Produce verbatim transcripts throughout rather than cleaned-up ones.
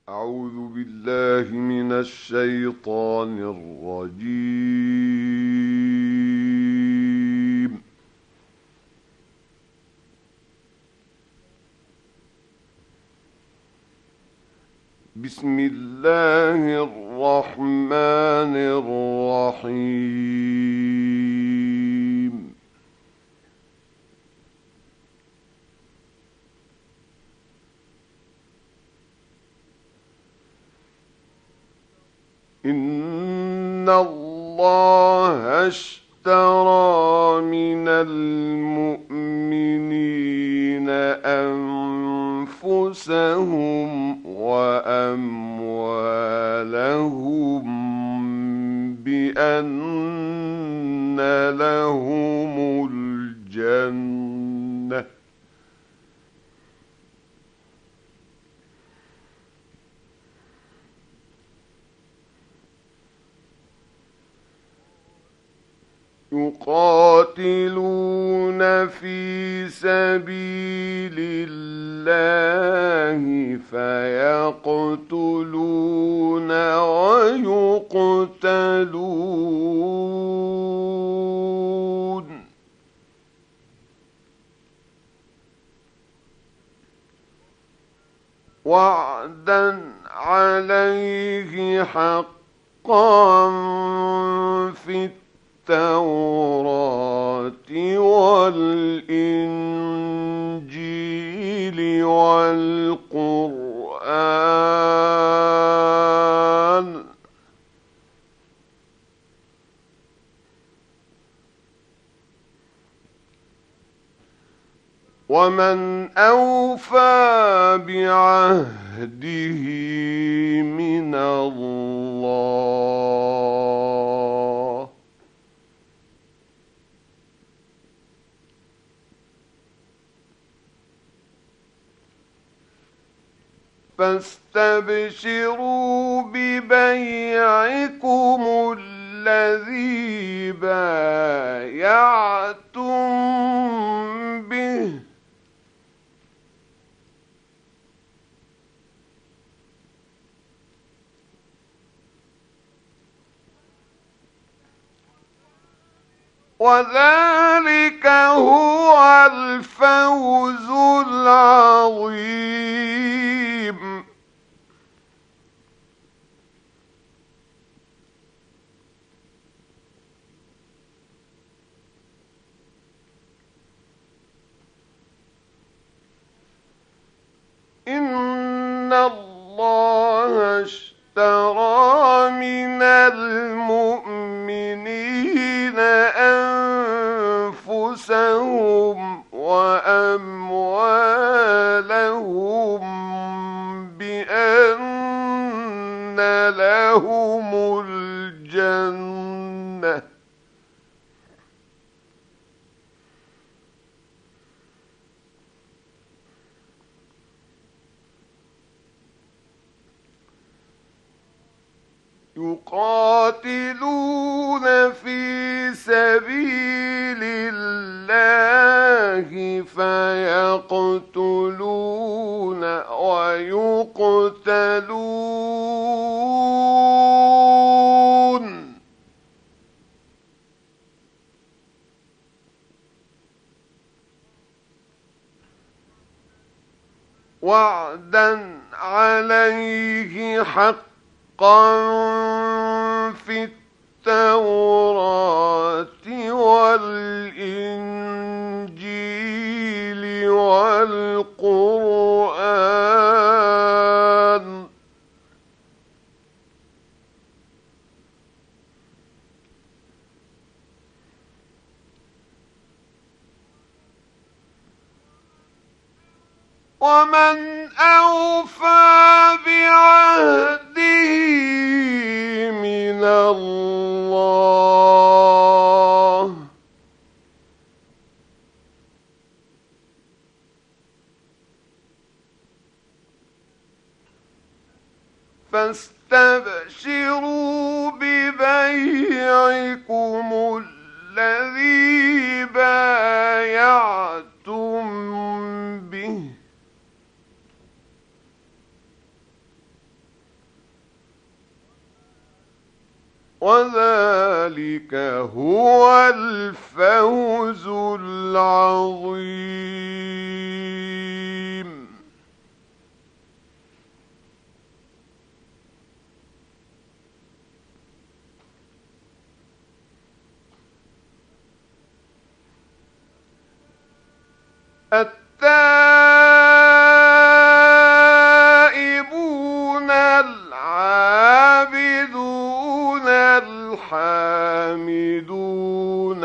أعوذ بالله من الشيطان الرجيم. بسم الله الرحمن الرحيم. إن الله اشترى من المؤمنين أنفسهم وأموالهم بأن لهم الجنة يقاتلون في سبيل الله فيقتلون ويقتلون، وعدا عليه حقا في التوراة والإنجيل والقرآن، ومن أوفى بعهده من الله فاستبشروا ببيعكم الذي بايعتم به، وذلك هو الفوز العظيم. إن الله اشترى من المؤمنين أنفسهم وأموالهم بأن لهم الجنة يقاتلون في سبيل الله فيقتلون ويقتلون، وعدا عليه حقا في التوراة والإنجيل والقرآن، ومن أوفى بعهده من الله فاستبشروا ببيعكم الذي بايعتم به، وذلك هو الفوز العظيم. التائبون العابدون الحامدون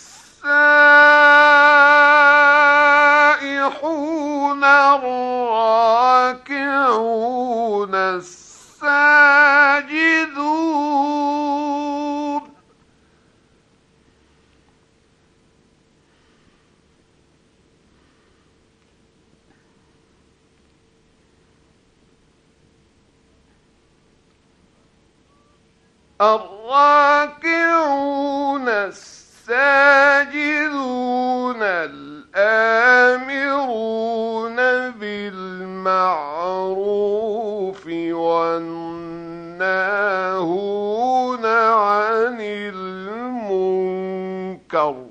السائحون الراكعون الساجدون الراكعون الساجدون الآمرون بالمعروف والناهون عن المنكر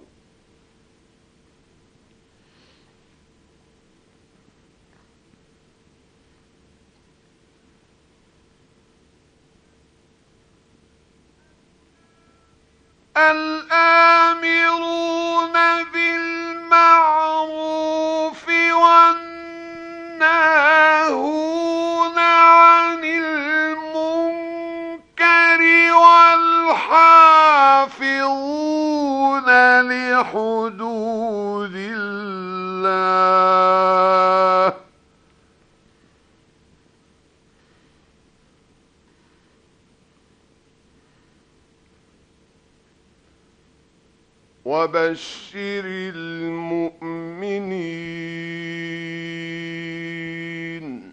الآمرون بالمعروف والناهون عن المنكر والحافظون لحدود الله وبشر المؤمنين.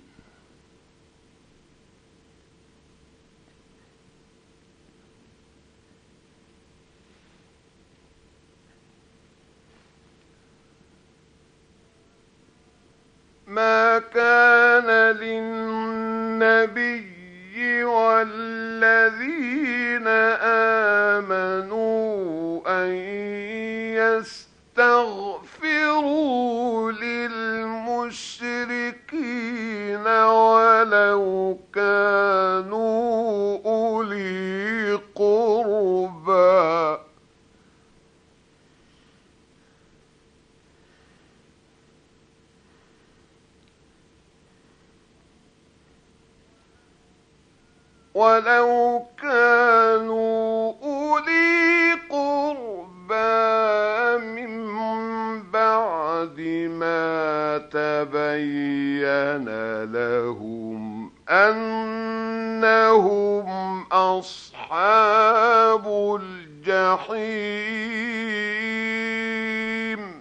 ما كان للنبي والذين آمنوا أن يستغفروا للمشركين ولو كانوا أولي قربى ولو كانوا أولي قربى من بعد ما تبين لهم أنهم أصحاب الجحيم.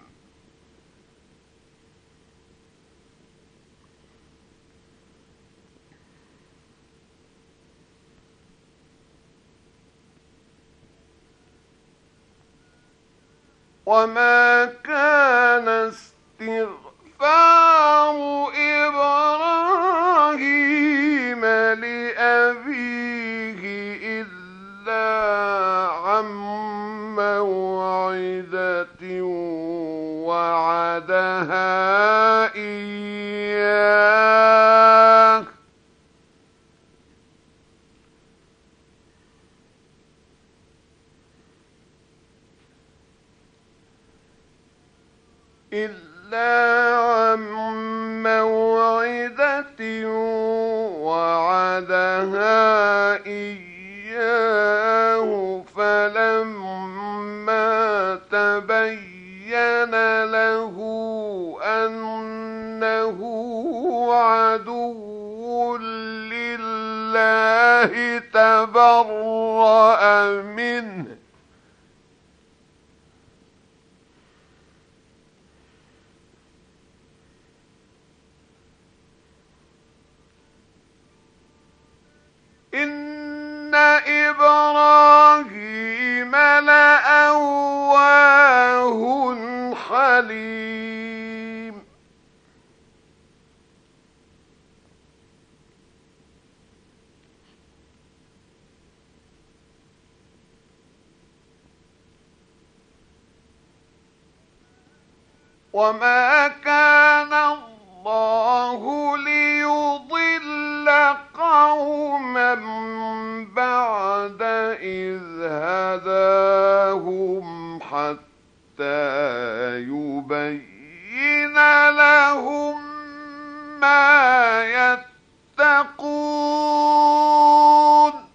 وما كان استغفار إبراهيم لأبيه إلا عن موعدة وعدها إياه إلا عن موعدة وعدها إياه فلما تبين له أنه عدو لله تبرأ منه. إن إبراهيم لأواه حليم. وما كان الله ليضل قوما بعد إذ هداهم حتى يبين لهم ما يتقون.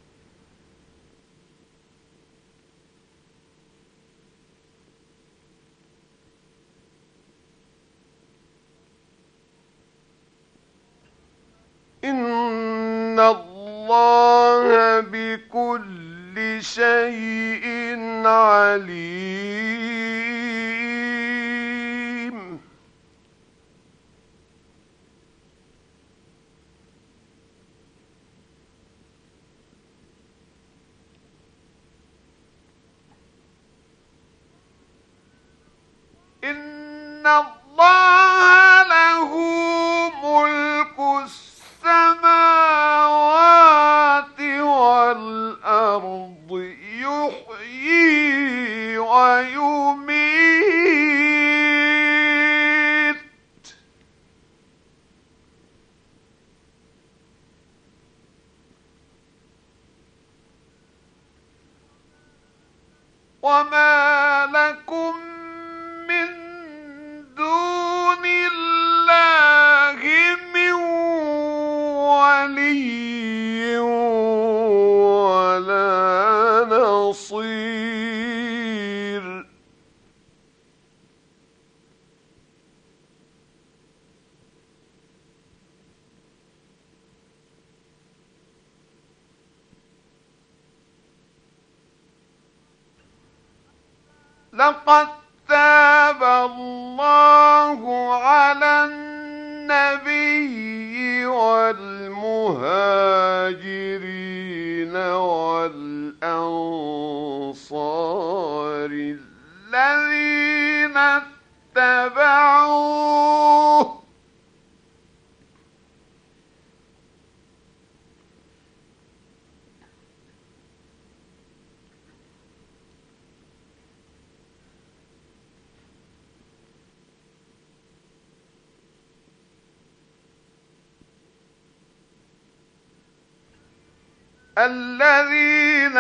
إن الله بكل شيء عليم. إن الله له ملك السماوات والأرض يحيي ويميت. وما لكم من دون الله من ولي ولا نصير. لقد تاب الله على النبي والمهاجرين والأنصار الذين اتبعوه الذين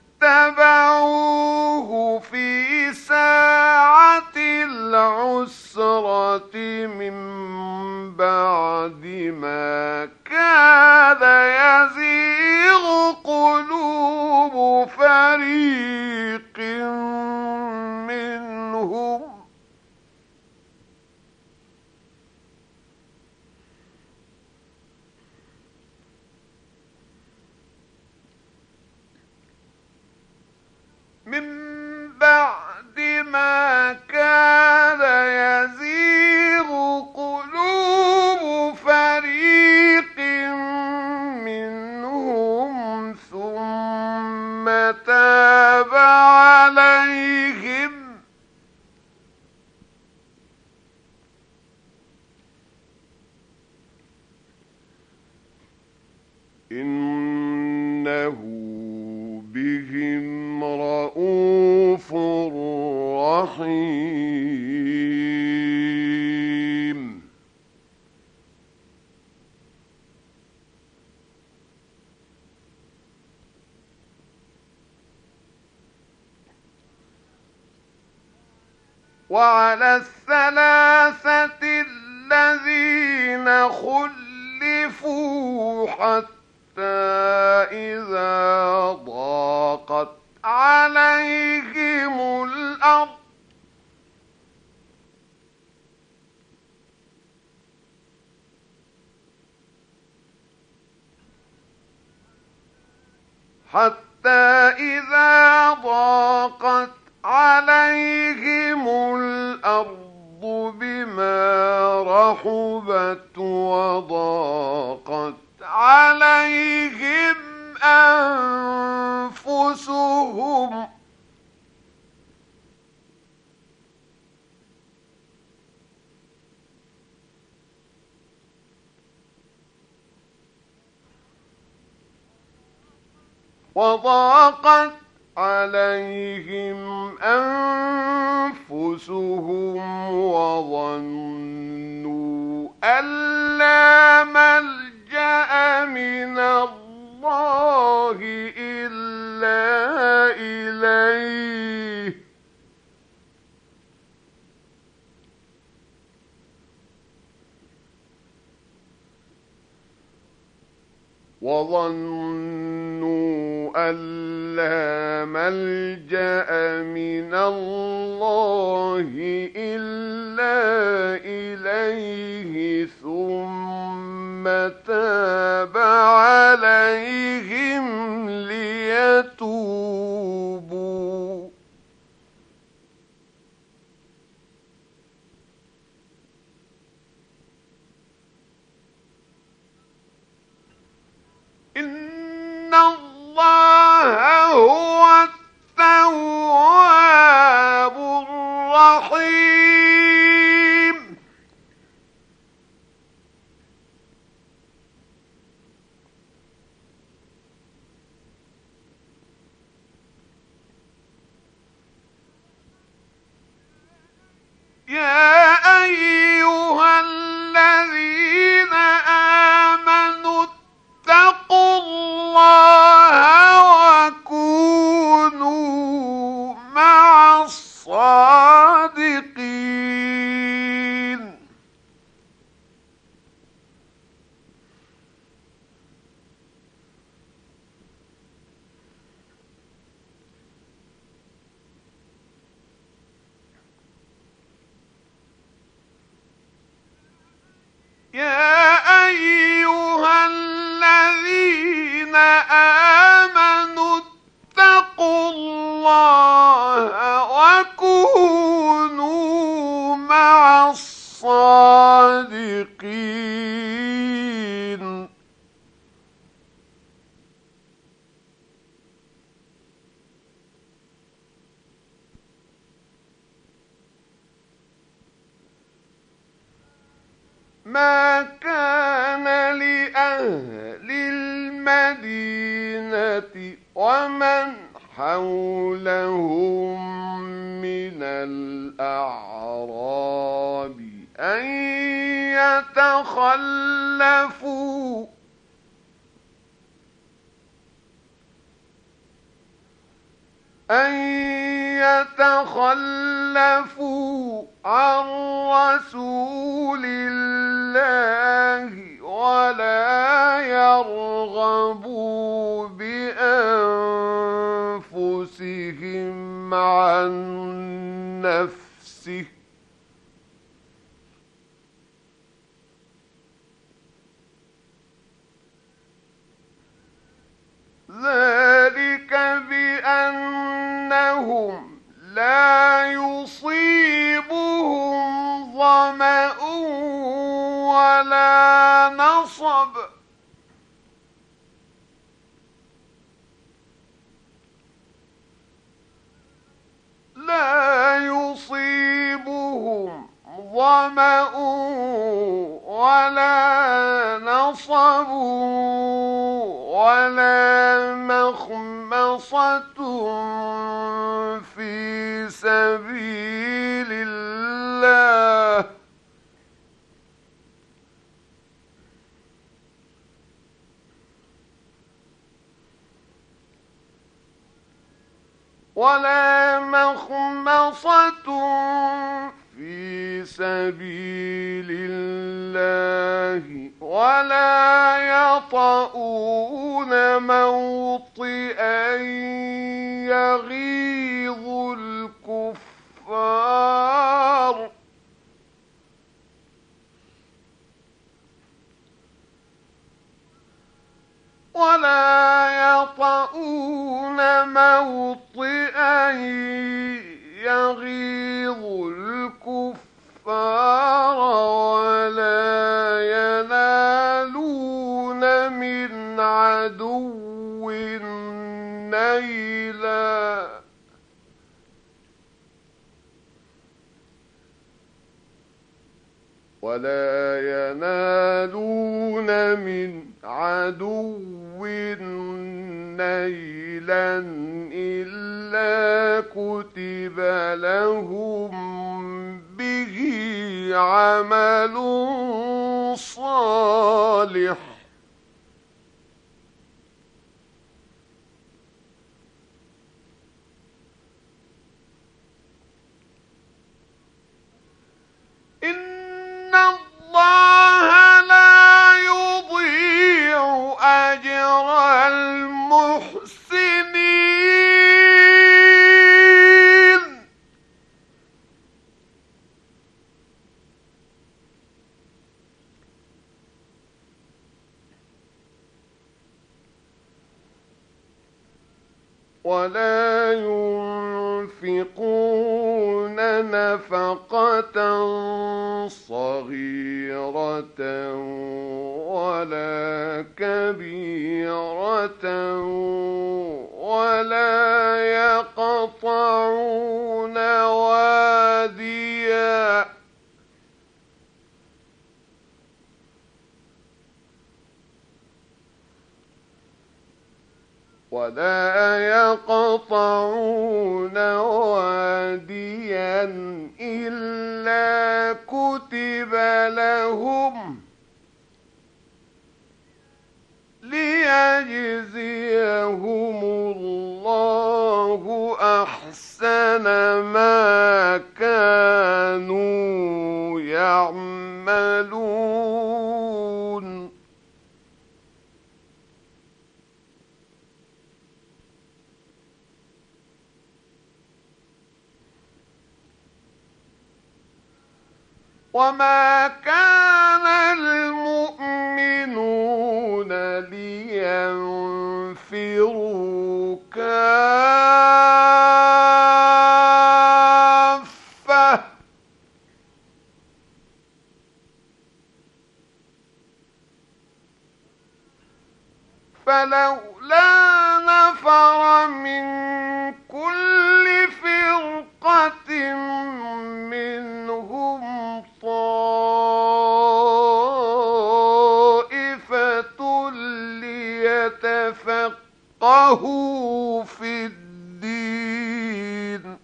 اتبعوه في ساعة العسرة من بعد ما كاد يزيغ قلوب فريق منهم من بعد ما كاد يزيغ قلوب فريق منهم ثم تاب عليهم إنه بهم رؤوف رحيم. وعلى الثلاثة الذين خلفوا حتى إذا ضاقت عليهم الأرض حتى إذا ضاقت عليهم الأرض بما رحبت وضاقت عليهم أنفسهم وضاقت عليهم أنفسهم وظنوا أن لا ملجأ من الله إلا إليه وظنوا أن لا ملجأ من الله إلا إليه ثم تاب عليهم ليتوبوا إن الله هو التواب الرحيم يا أيها الذين آمنوا اتقوا الله وكونوا مع الصادقين يا أيها الذين آمنوا اتقوا الله وكونوا مع الصادقين ما كان لأهل المدينة ومن حولهم من الأعراب أن يتخلفوا أن يتخلفوا عن رسول الله ولا يرغبوا بأنفسهم عن نفسه ذلك بأنهم لا يصيبهم ظمأ ولا نصب لا يصيبهم ظمأ ولا نصب ولا مخمصة في سبيل الله ولا مخمصة في سبيل الله ولا يطؤون موطئا يغيظ الكفار ولا يطؤون موطئا يغيظ الكفار ولا ينالون من عدو نيلا ولا ينالون من عدو نيلا إلا كتب لهم به عمل صالح إن الله لا يضيع أجر المحسنين ولا ينفقون نفقة صغيرة ولا كبيرة ولا يقطعون واديا ولا يقطعون واديا إلا كتب لهم ليجزيهم الله أحسن ما كانوا يعملون وما كان المؤمنون لينفروا كافة فلولا نفر من كل فرقة منهم طائفة ليتفقهوا في الدين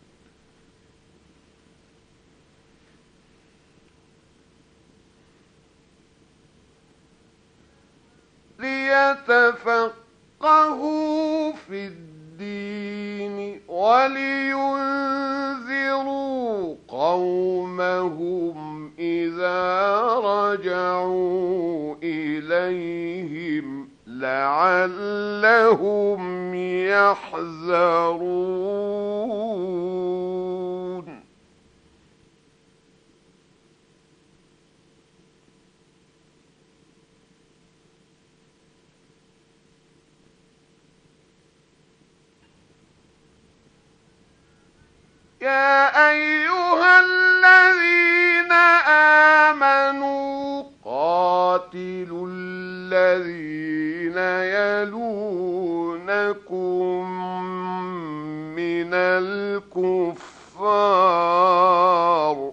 ليتفقهوا في الدين ولينذروا قومهم إذا رجعوا إليهم لعلهم يحذرون يا أيها الذين آمنوا قاتلوا الذين يلونكم من الكفار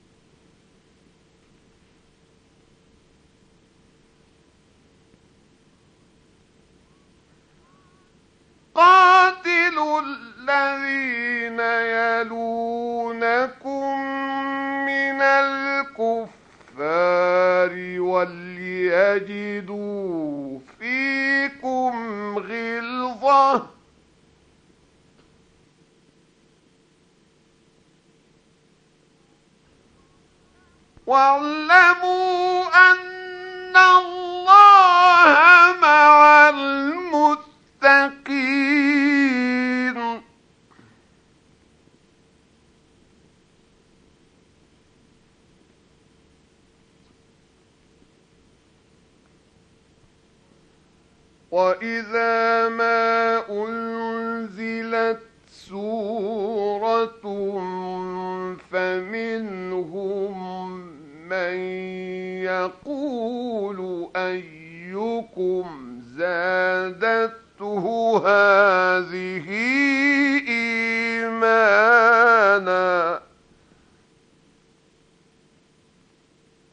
قاتلوا الذين يلونكم من الكفار وليجدوا فيكم غلظة واعلموا أن الله مع المتقين وإذا ما أنزلت سورة فمنهم من يقول أيكم زادته هذه إيمانا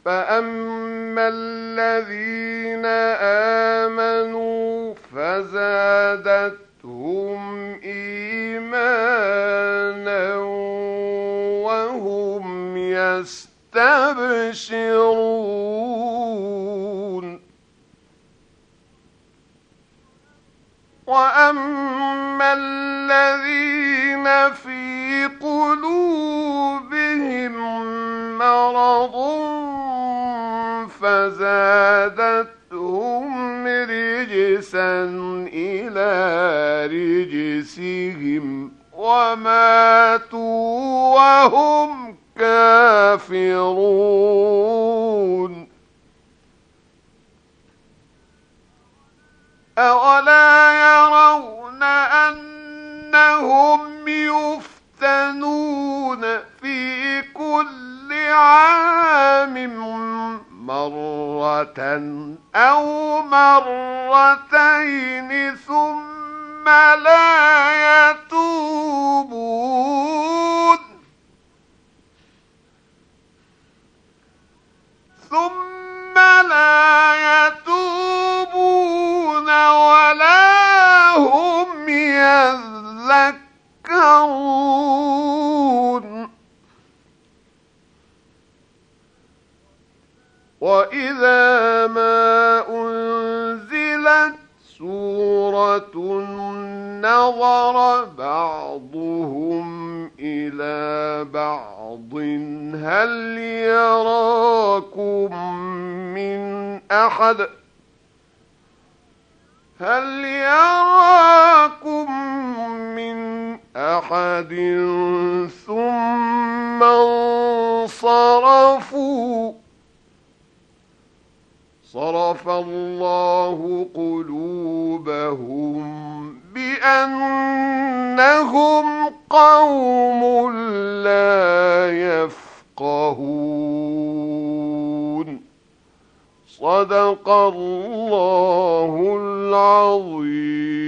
فأما الذين آمنوا فزادتهم إيمانا وهم يستبشرون. وأما الذين في قلوبهم مرض فزادتهم رجسا إلى رجسهم وماتوا وهم كافرون. أولا يرون أنهم يفتنون في كل عام مرة أو مرتين ثم لا يتوبون ثم لا يتوبون ولا هم يذكرون. وإذا ما أنزلت سورة نظر بعضهم إلى بعض هل يراكم من أحد هل يراكم من أحد ثم انصرفوا صرف الله قلوبهم بأنهم قوم لا يفقهون. صدق الله العظيم.